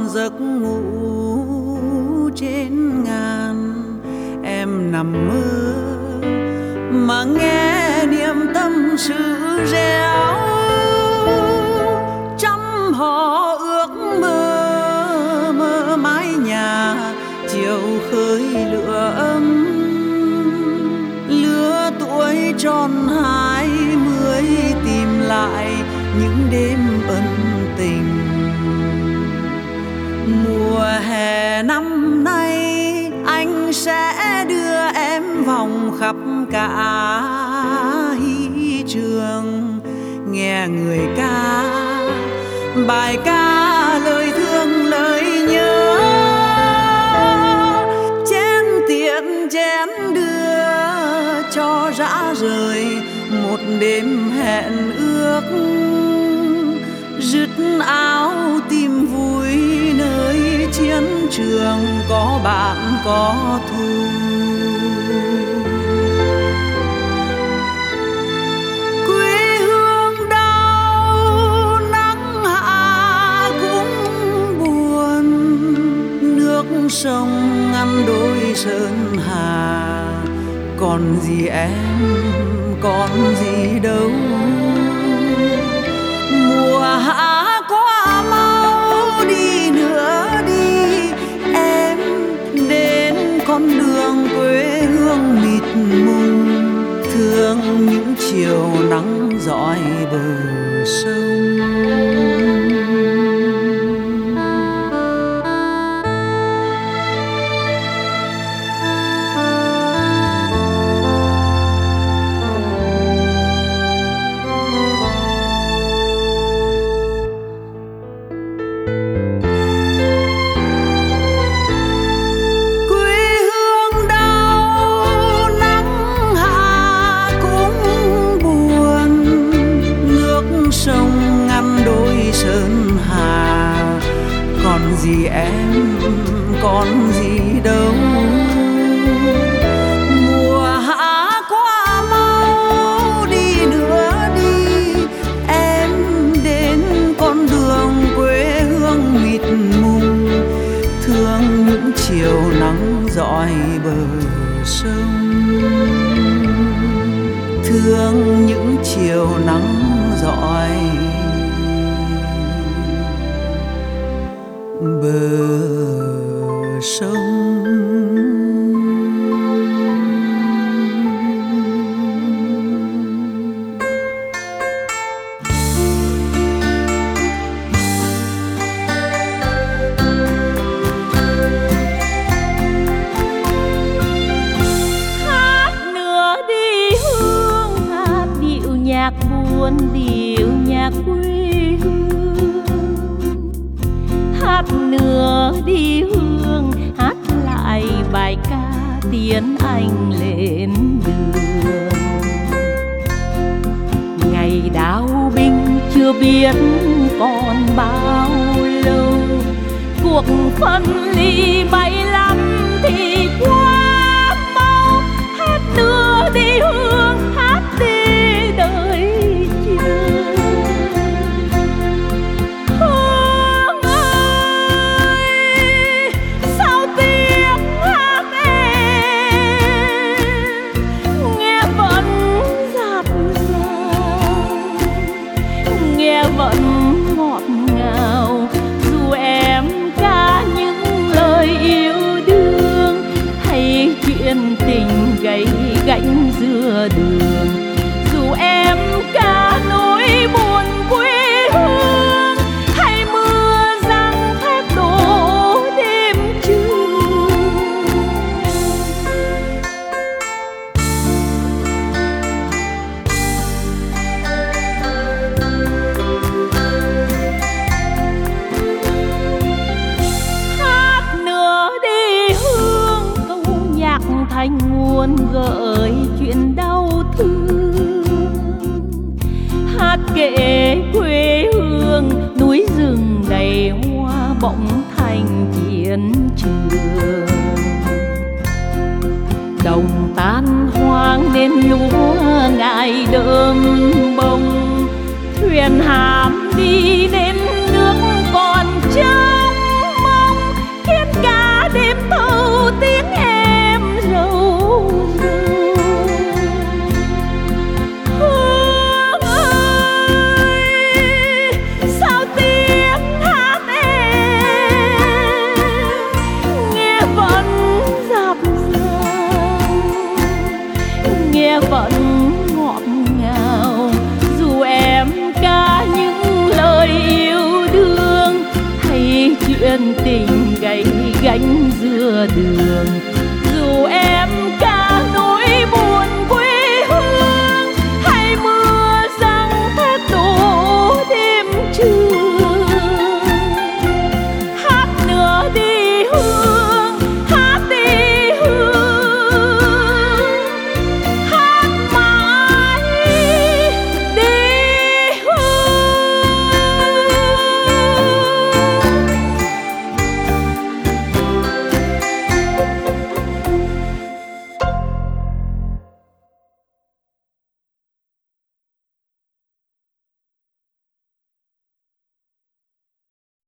giấc ngủ trên ngàn. Em nằm mơ mà nghe niềm tâm sự réo, trăm họ ước mơ mơ mái nhà chiều khơi lửa ấm. Lứa tuổi tròn 20 tìm lại những đêm ân tình. Mùa hè năm nay anh sẽ đưa em vòng khắp cả hy trường, nghe người ca bài ca lời thương lời nhớ. Chén tiện chén đưa cho rã rời một đêm hẹn ước. Dứt áo tìm vui nơi chiến trường có bạn có thù. Quê hương đau nắng hạ cũng buồn, nước sông ngăn đôi sơn hà. Còn gì em, còn gì đâu. Mùa hạ qua mau đi nữa đi em, đến con đường quê hương mịt mùng. Thương những chiều nắng dọi bờ sông. Sơn hà còn gì em, còn gì đâu. Mùa hạ qua mau đi nữa đi em, đến con đường quê hương mịt mùng. Thương những chiều nắng dọi bờ sông, thương những chiều nắng dọi bờ sông. Hát nữa đi hương, hát điệu nhạc buồn, điệu nhạc quê hương. Hát nữa đi hương, hát lại bài ca tiến anh lên đường. Ngày đao binh chưa biết còn bao lâu, cuộc phân ly 75 thì qua mau. Hát nữa đi hương, hát đi đời chưa. Vẫn ngọt ngào dù em ca những lời yêu đương, hay chuyện tình gay gánh giữa đường. Dù em ca nỗi buồn quê hương, hay mưa giăng thép đổ đêm trường. Thành nguồn gợi chuyện đau thương, hát kể quê hương núi rừng đầy hoa bỗng thành chiến trường. Đồng tan hoang nên lúa ngại đơm bông, thuyền hàm đi đến nước còn trắng. nghe vẫn ngọt ngào. Dù em ca những lời yêu đương hay chuyện tình gay gánh giữa đường, dù em